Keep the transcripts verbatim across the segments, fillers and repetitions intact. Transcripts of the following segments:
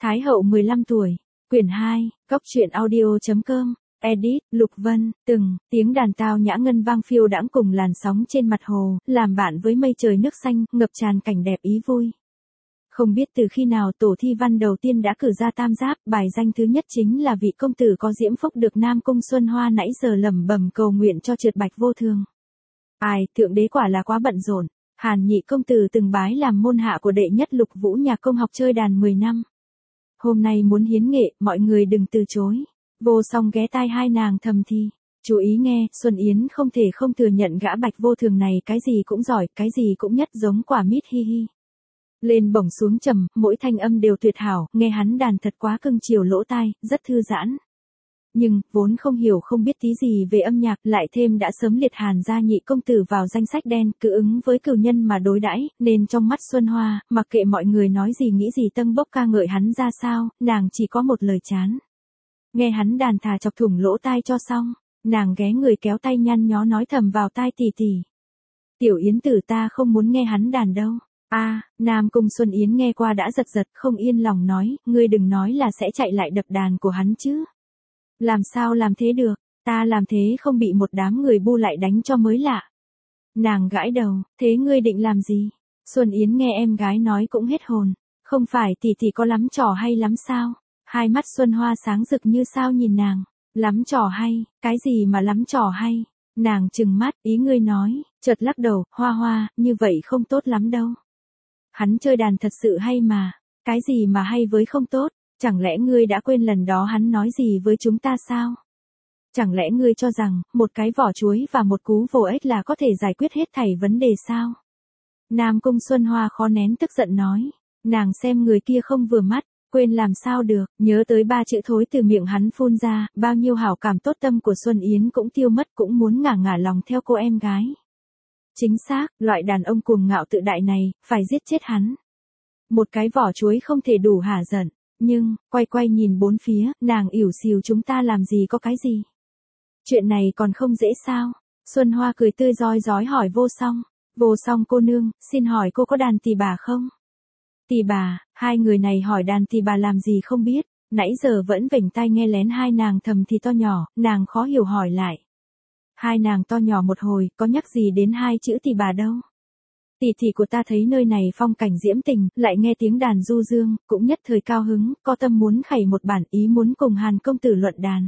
Thái hậu mười lăm tuổi. Quyển hai, Cốc truyện audio.com. Edit, Lục Vân, từng, tiếng đàn tao nhã ngân vang phiêu đãng cùng làn sóng trên mặt hồ, làm bạn với mây trời nước xanh, ngập tràn cảnh đẹp ý vui. Không biết từ khi nào tổ thi văn đầu tiên đã cử ra tam giáp, bài danh thứ nhất chính là vị công tử có diễm phúc được Nam Cung Xuân Hoa nãy giờ lẩm bẩm cầu nguyện cho trượt bạch vô thường. Ai, thượng đế quả là quá bận rộn. Hàn nhị công tử từng bái làm môn hạ của đệ nhất Lục Vũ nhà công học chơi đàn mười năm. Hôm nay muốn hiến nghệ, mọi người đừng từ chối. Vô Song ghé tai hai nàng thầm thì. Chú ý nghe, Xuân Yến không thể không thừa nhận gã bạch vô thường này cái gì cũng giỏi, cái gì cũng nhất giống quả mít hi hi. Lên bổng xuống trầm, mỗi thanh âm đều tuyệt hảo, nghe hắn đàn thật quá cưng chiều lỗ tai, rất thư giãn. Nhưng, vốn không hiểu không biết tí gì về âm nhạc, lại thêm đã sớm liệt Hàn gia nhị công tử vào danh sách đen, cứ ứng với cửu nhân mà đối đãi, nên trong mắt Xuân Hoa, mặc kệ mọi người nói gì nghĩ gì tâng bốc ca ngợi hắn ra sao, nàng chỉ có một lời chán. Nghe hắn đàn thà chọc thủng lỗ tai cho xong, nàng ghé người kéo tay nhăn nhó nói thầm vào tai tỷ tỷ. Tiểu Yến tử ta không muốn nghe hắn đàn đâu. A, à, Nam Cung Xuân Yến nghe qua đã giật giật, không yên lòng nói, ngươi đừng nói là sẽ chạy lại đập đàn của hắn chứ. Làm sao làm thế được, ta làm thế không bị một đám người bu lại đánh cho mới lạ. Nàng gãi đầu, thế ngươi định làm gì? Xuân Yến nghe em gái nói cũng hết hồn, không phải tỷ tỷ có lắm trò hay lắm sao? Hai mắt Xuân Hoa sáng rực như sao nhìn nàng, lắm trò hay, cái gì mà lắm trò hay? Nàng trừng mắt, ý ngươi nói, chợt lắc đầu, Hoa Hoa, như vậy không tốt lắm đâu. Hắn chơi đàn thật sự hay mà, cái gì mà hay với không tốt, chẳng lẽ ngươi đã quên lần đó hắn nói gì với chúng ta sao? Chẳng lẽ ngươi cho rằng, một cái vỏ chuối và một cú vồ ếch là có thể giải quyết hết thảy vấn đề sao? Nam Cung Xuân Hoa khó nén tức giận nói, nàng xem người kia không vừa mắt, quên làm sao được, nhớ tới ba chữ thối từ miệng hắn phun ra, bao nhiêu hảo cảm tốt tâm của Xuân Yến cũng tiêu mất, cũng muốn ngả ngả lòng theo cô em gái. Chính xác, loại đàn ông cuồng ngạo tự đại này, phải giết chết hắn. Một cái vỏ chuối không thể đủ hả giận, nhưng, quay quay nhìn bốn phía, nàng ỉu xìu chúng ta làm gì có cái gì. Chuyện này còn không dễ sao? Xuân Hoa cười tươi rói rói hỏi Vô Song, Vô Song cô nương, xin hỏi cô có đàn tỳ bà không? Tỳ bà, hai người này hỏi đàn tỳ bà làm gì không biết, nãy giờ vẫn vểnh tai nghe lén hai nàng thầm thì to nhỏ, nàng khó hiểu hỏi lại. Hai nàng to nhỏ một hồi, có nhắc gì đến hai chữ tỳ bà đâu. Tỷ tỷ của ta thấy nơi này phong cảnh diễm tình, lại nghe tiếng đàn du dương, cũng nhất thời cao hứng, có tâm muốn khẩy một bản ý muốn cùng Hàn công tử luận đàn.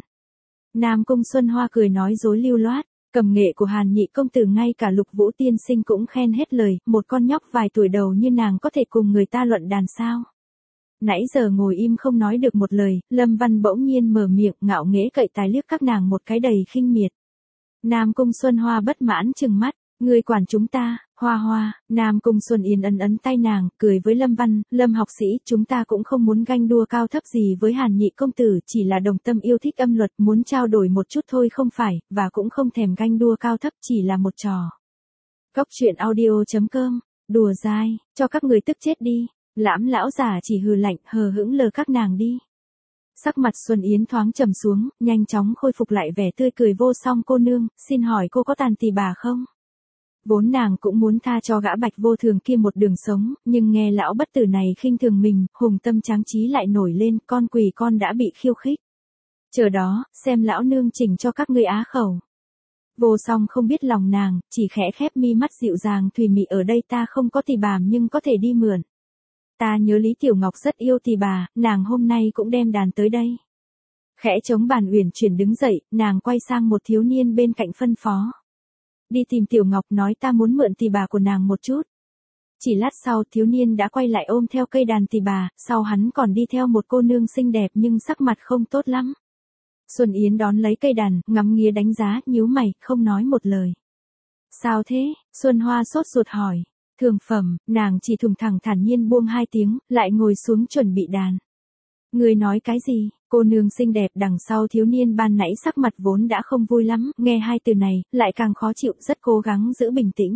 Nam Cung Xuân Hoa cười nói dối lưu loát, cầm nghệ của Hàn nhị công tử ngay cả Lục Vũ tiên sinh cũng khen hết lời, một con nhóc vài tuổi đầu như nàng có thể cùng người ta luận đàn sao. Nãy giờ ngồi im không nói được một lời, Lâm Văn bỗng nhiên mở miệng ngạo nghễ cậy tài liếc các nàng một cái đầy khinh miệt. Nam Cung Xuân Hoa bất mãn trừng mắt, ngươi quản chúng ta, Hoa Hoa. Nam Cung Xuân Yến ấn ấn tay nàng, cười với Lâm Văn, Lâm học sĩ, chúng ta cũng không muốn ganh đua cao thấp gì với Hàn nhị công tử, chỉ là đồng tâm yêu thích âm luật, muốn trao đổi một chút thôi không phải, và cũng không thèm ganh đua cao thấp, chỉ là một trò. Cốc truyện audio.com, đùa dai, cho các người tức chết đi. Lãm lão già chỉ hừ lạnh, hờ hững lờ các nàng đi. Sắc mặt Xuân Yến thoáng trầm xuống, nhanh chóng khôi phục lại vẻ tươi cười. Vô Song cô nương, xin hỏi cô có tàn tỳ bà không? Vốn nàng cũng muốn tha cho gã bạch vô thường kia một đường sống, nhưng nghe lão bất tử này khinh thường mình, hùng tâm tráng trí lại nổi lên, con quỷ con đã bị khiêu khích. Chờ đó, xem lão nương chỉnh cho các ngươi á khẩu. Vô Song không biết lòng nàng, chỉ khẽ khép mi mắt dịu dàng thùy mị, ở đây ta không có tỳ bà nhưng có thể đi mượn. Ta nhớ Lý Tiểu Ngọc rất yêu tỳ bà, nàng hôm nay cũng đem đàn tới đây. Khẽ chống bàn uyển chuyển đứng dậy, nàng quay sang một thiếu niên bên cạnh phân phó. Đi tìm Tiểu Ngọc nói ta muốn mượn tỳ bà của nàng một chút. Chỉ lát sau thiếu niên đã quay lại ôm theo cây đàn tỳ bà, sau hắn còn đi theo một cô nương xinh đẹp nhưng sắc mặt không tốt lắm. Xuân Yến đón lấy cây đàn, ngắm nghía đánh giá, nhíu mày, không nói một lời. Sao thế? Xuân Hoa sốt ruột hỏi. Thường phẩm, nàng chỉ thùng thẳng thản nhiên buông hai tiếng, lại ngồi xuống chuẩn bị đàn. Người nói cái gì? Cô nương xinh đẹp đằng sau thiếu niên ban nãy sắc mặt vốn đã không vui lắm, nghe hai từ này, lại càng khó chịu, rất cố gắng giữ bình tĩnh.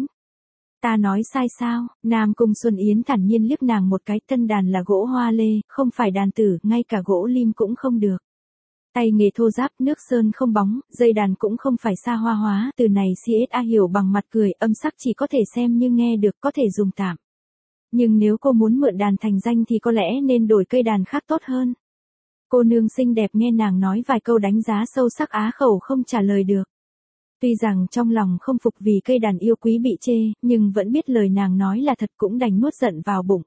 Ta nói sai sao? Nam Cung Xuân Yến thản nhiên liếc nàng một cái, tân đàn là gỗ hoa lê, không phải đàn tử, ngay cả gỗ lim cũng không được. Tay nghề thô ráp, nước sơn không bóng, dây đàn cũng không phải xa hoa hóa, từ này xê ét a hiểu bằng mặt cười, âm sắc chỉ có thể xem như nghe được, có thể dùng tạm. Nhưng nếu cô muốn mượn đàn thành danh thì có lẽ nên đổi cây đàn khác tốt hơn. Cô nương xinh đẹp nghe nàng nói vài câu đánh giá sâu sắc á khẩu không trả lời được. Tuy rằng trong lòng không phục vì cây đàn yêu quý bị chê, nhưng vẫn biết lời nàng nói là thật cũng đành nuốt giận vào bụng.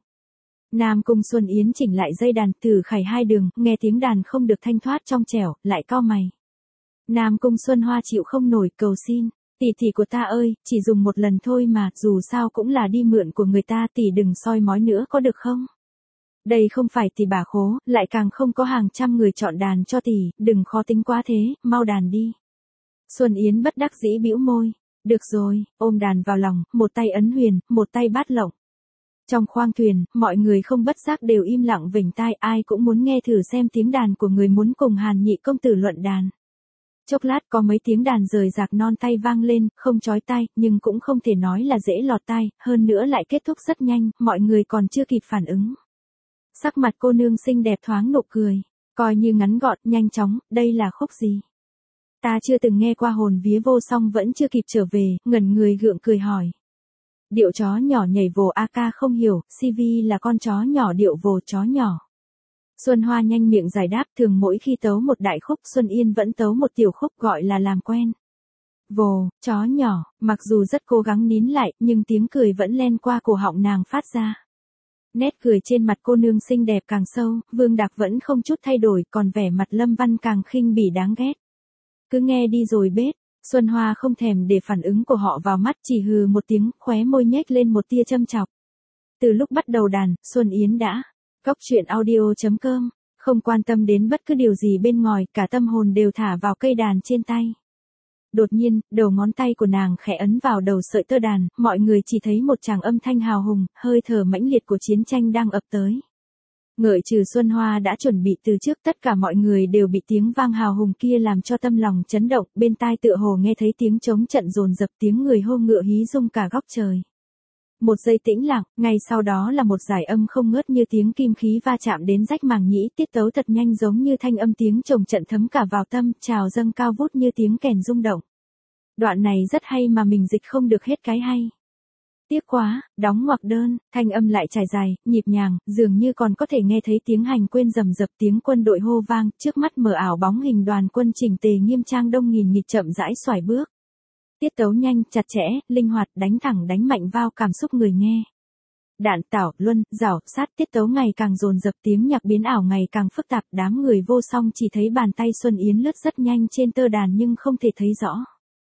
Nam Cung Xuân Yến chỉnh lại dây đàn từ khải hai đường, nghe tiếng đàn không được thanh thoát trong trẻo, lại cau mày. Nam Cung Xuân Hoa chịu không nổi cầu xin, tỷ tỷ của ta ơi, chỉ dùng một lần thôi mà, dù sao cũng là đi mượn của người ta, tỷ đừng soi mói nữa có được không? Đây không phải tỷ bà khố, lại càng không có hàng trăm người chọn đàn cho tỷ, đừng khó tính quá thế, mau đàn đi. Xuân Yến bất đắc dĩ bĩu môi, được rồi, ôm đàn vào lòng, một tay ấn huyền, một tay bát lộng. Trong khoang thuyền, mọi người không bất giác đều im lặng vểnh tai, ai cũng muốn nghe thử xem tiếng đàn của người muốn cùng Hàn Nhị công tử luận đàn. Chốc lát có mấy tiếng đàn rời rạc non tay vang lên, không chói tai, nhưng cũng không thể nói là dễ lọt tai, hơn nữa lại kết thúc rất nhanh, mọi người còn chưa kịp phản ứng. Sắc mặt cô nương xinh đẹp thoáng nụ cười, coi như ngắn gọn, nhanh chóng, đây là khúc gì? Ta chưa từng nghe qua, hồn vía vô song vẫn chưa kịp trở về, ngẩn người gượng cười hỏi. Điệu chó nhỏ nhảy vồ a ca không hiểu, xê vê là con chó nhỏ điệu vồ chó nhỏ. Xuân Hoa nhanh miệng giải đáp, thường mỗi khi tấu một đại khúc Xuân Yên vẫn tấu một tiểu khúc gọi là làm quen. Vồ, chó nhỏ, mặc dù rất cố gắng nín lại, nhưng tiếng cười vẫn len qua cổ họng nàng phát ra. Nét cười trên mặt cô nương xinh đẹp càng sâu, Vương Đạc vẫn không chút thay đổi, còn vẻ mặt Lâm Văn càng khinh bỉ đáng ghét. Cứ nghe đi rồi bết. Xuân Hoa không thèm để phản ứng của họ vào mắt, chỉ hừ một tiếng, khóe môi nhếch lên một tia châm chọc. Từ lúc bắt đầu đàn, Xuân Yến đã Cóc truyện audio chấm com, không quan tâm đến bất cứ điều gì bên ngoài, cả tâm hồn đều thả vào cây đàn trên tay. Đột nhiên, đầu ngón tay của nàng khẽ ấn vào đầu sợi tơ đàn, mọi người chỉ thấy một tràng âm thanh hào hùng, hơi thở mãnh liệt của chiến tranh đang ập tới. Ngợi trừ Xuân Hoa đã chuẩn bị từ trước, tất cả mọi người đều bị tiếng vang hào hùng kia làm cho tâm lòng chấn động, bên tai tựa hồ nghe thấy tiếng trống trận dồn dập, tiếng người hô ngựa hí rung cả góc trời. Một giây tĩnh lặng, ngay sau đó là một dải âm không ngớt như tiếng kim khí va chạm đến rách màng nhĩ, tiết tấu thật nhanh giống như thanh âm tiếng chồng trận thấm cả vào tâm, trào dâng cao vút như tiếng kèn rung động. Đoạn này rất hay mà mình dịch không được hết cái hay. Tiếc quá, đóng ngoặc đơn, thanh âm lại trải dài, nhịp nhàng, dường như còn có thể nghe thấy tiếng hành quên rầm rập, tiếng quân đội hô vang, trước mắt mờ ảo bóng hình đoàn quân chỉnh tề nghiêm trang đông nghìn nghịt chậm rãi xoài bước. Tiết tấu nhanh, chặt chẽ, linh hoạt, đánh thẳng đánh mạnh vào cảm xúc người nghe. Đạn tảo, luân, rảo, sát, tiết tấu ngày càng dồn dập, tiếng nhạc biến ảo ngày càng phức tạp, đám người vô song chỉ thấy bàn tay Xuân Yến lướt rất nhanh trên tơ đàn nhưng không thể thấy rõ.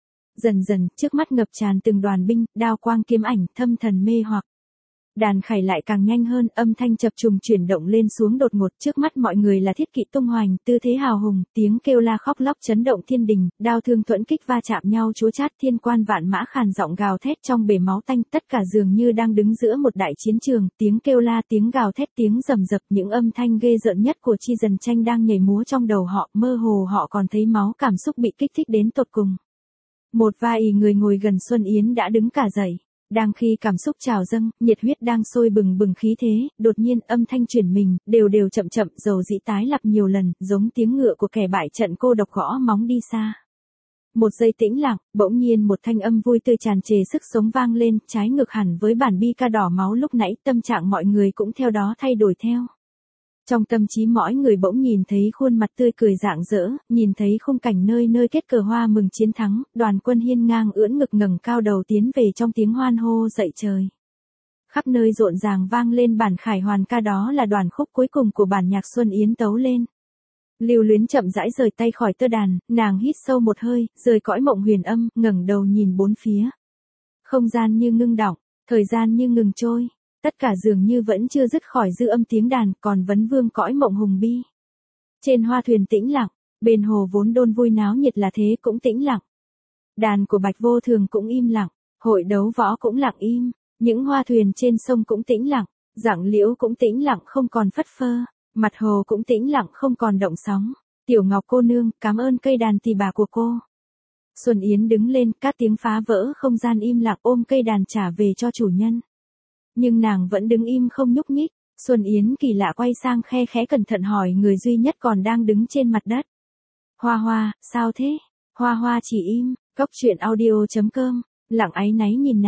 Dần dần, trước mắt ngập tràn từng đoàn binh, đao quang kiếm ảnh, thâm thần mê hoặc. Đàn khải lại càng nhanh hơn, âm thanh chập trùng chuyển động lên xuống đột ngột, trước mắt mọi người là thiết kỵ tung hoành, tư thế hào hùng, tiếng kêu la khóc lóc chấn động thiên đình, đao thương thuẫn kích va chạm nhau chúa chát, thiên quan vạn mã khàn giọng gào thét trong bể máu tanh, tất cả dường như đang đứng giữa một đại chiến trường, tiếng kêu la, tiếng gào thét, tiếng rầm rập, những âm thanh ghê rợn nhất của chi dần tranh đang nhảy múa trong đầu họ, mơ hồ họ còn thấy máu cảm xúc bị kích thích đến tột cùng. Một vài người ngồi gần Xuân Yến đã đứng cả dậy. Đang khi cảm xúc trào dâng, nhiệt huyết đang sôi bừng bừng khí thế, đột nhiên âm thanh chuyển mình, đều đều chậm chậm, dầu dĩ tái lặp nhiều lần, giống tiếng ngựa của kẻ bại trận cô độc gõ móng đi xa. Một giây tĩnh lặng, bỗng nhiên một thanh âm vui tươi tràn trề sức sống vang lên, trái ngược hẳn với bản bi ca đỏ máu lúc nãy, tâm trạng mọi người cũng theo đó thay đổi theo. Trong tâm trí mỗi người bỗng nhìn thấy khuôn mặt tươi cười rạng rỡ, nhìn thấy khung cảnh nơi nơi kết cờ hoa mừng chiến thắng, đoàn quân hiên ngang ưỡn ngực ngẩng cao đầu tiến về trong tiếng hoan hô dậy trời. Khắp nơi rộn ràng vang lên bản khải hoàn ca, đó là đoàn khúc cuối cùng của bản nhạc Xuân Yến tấu lên. Lưu Luyến chậm rãi rời tay khỏi tơ đàn, nàng hít sâu một hơi, rời cõi mộng huyền âm, ngẩng đầu nhìn bốn phía. Không gian như ngưng đọng, thời gian như ngừng trôi. Tất cả dường như vẫn chưa dứt khỏi dư âm tiếng đàn, còn vấn vương cõi mộng hùng bi. Trên hoa thuyền tĩnh lặng, bên hồ vốn đôn vui náo nhiệt là thế cũng tĩnh lặng. Đàn của Bạch Vô Thường cũng im lặng, hội đấu võ cũng lặng im, những hoa thuyền trên sông cũng tĩnh lặng, rặng liễu cũng tĩnh lặng không còn phất phơ, mặt hồ cũng tĩnh lặng không còn động sóng. Tiểu Ngọc cô nương, cảm ơn cây đàn tỳ bà của cô. Xuân Yến đứng lên, các tiếng phá vỡ không gian im lặng, ôm cây đàn trả về cho chủ nhân. Nhưng nàng vẫn đứng im không nhúc nhích. Xuân Yến kỳ lạ quay sang khe khẽ cẩn thận hỏi người duy nhất còn đang đứng trên mặt đất. Hoa Hoa, sao thế? Hoa Hoa chỉ im. Cóc truyện audio chấm com, lặng áy náy nhìn nàng.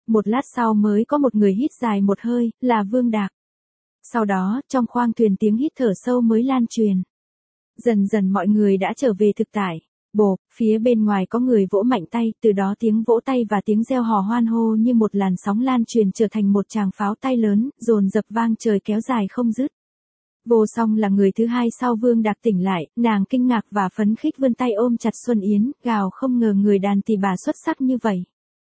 Một lát sau mới có một người hít dài một hơi, là Vương Đạc. Sau đó, trong khoang thuyền tiếng hít thở sâu mới lan truyền. Dần dần mọi người đã trở về thực tại. Bộp, phía bên ngoài có người vỗ mạnh tay, từ đó tiếng vỗ tay và tiếng reo hò hoan hô như một làn sóng lan truyền trở thành một tràng pháo tay lớn, dồn dập vang trời kéo dài không dứt. Vô Song là người thứ hai sau Vương Đạc tỉnh lại, nàng kinh ngạc và phấn khích vươn tay ôm chặt Xuân Yến, gào không ngờ người đàn tỳ bà xuất sắc như vậy.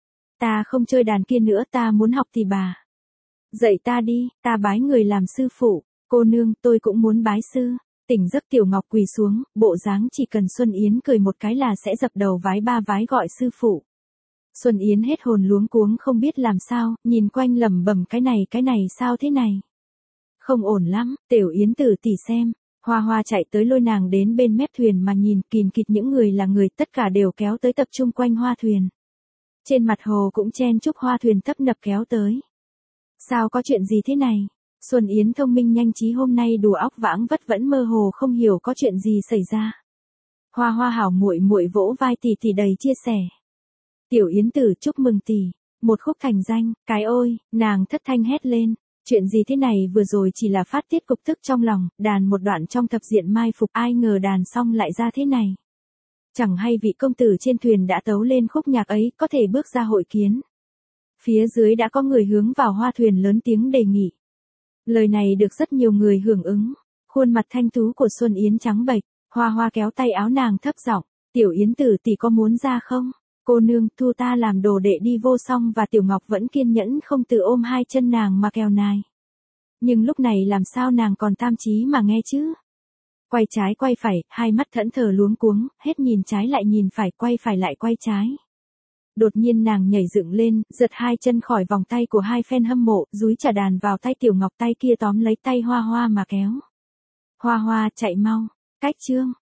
Ta không chơi đàn kia nữa, ta muốn học tỳ bà. Dạy ta đi, ta bái người làm sư phụ. Cô nương, tôi cũng muốn bái sư. Tỉnh giấc Tiểu Ngọc quỳ xuống, bộ dáng chỉ cần Xuân Yến cười một cái là sẽ dập đầu vái ba vái gọi sư phụ. Xuân Yến hết hồn luống cuống không biết làm sao, nhìn quanh lẩm bẩm cái này cái này sao thế này. Không ổn lắm, Tiểu Yến tử tỷ xem. Hoa Hoa chạy tới lôi nàng đến bên mép thuyền mà nhìn, kìm kịt những người là người tất cả đều kéo tới tập trung quanh hoa thuyền. Trên mặt hồ cũng chen chúc hoa thuyền tấp nập kéo tới. Sao có chuyện gì thế này? Xuân Yến thông minh nhanh trí hôm nay đùa óc vãng vất vẫn mơ hồ không hiểu có chuyện gì xảy ra. Hoa Hoa hảo muội muội vỗ vai tỷ tỷ đầy chia sẻ. Tiểu Yến tử chúc mừng tỷ, một khúc thành danh, cái ôi, nàng thất thanh hét lên. Chuyện gì thế này vừa rồi chỉ là phát tiết cục tức trong lòng, đàn một đoạn trong thập diện mai phục ai ngờ đàn xong lại ra thế này. Chẳng hay vị công tử trên thuyền đã tấu lên khúc nhạc ấy có thể bước ra hội kiến. Phía dưới đã có người hướng vào hoa thuyền lớn tiếng đề nghị. Lời này được rất nhiều người hưởng ứng. Khuôn mặt thanh tú của Xuân Yến trắng bệch, Hoa Hoa kéo tay áo nàng thấp giọng, Tiểu Yến tử tỷ có muốn ra không? Cô nương, thu ta làm đồ đệ đi. Vô Song và Tiểu Ngọc vẫn kiên nhẫn không từ ôm hai chân nàng mà kèo nài. Nhưng lúc này làm sao nàng còn tam trí mà nghe chứ? Quay trái quay phải, hai mắt thẫn thờ luống cuống, hết nhìn trái lại nhìn phải, quay phải lại quay trái. Đột nhiên nàng nhảy dựng lên, giật hai chân khỏi vòng tay của hai fan hâm mộ, dúi trả đàn vào tay Tiểu Ngọc, tay kia tóm lấy tay Hoa Hoa mà kéo. Hoa Hoa chạy mau, cách chương.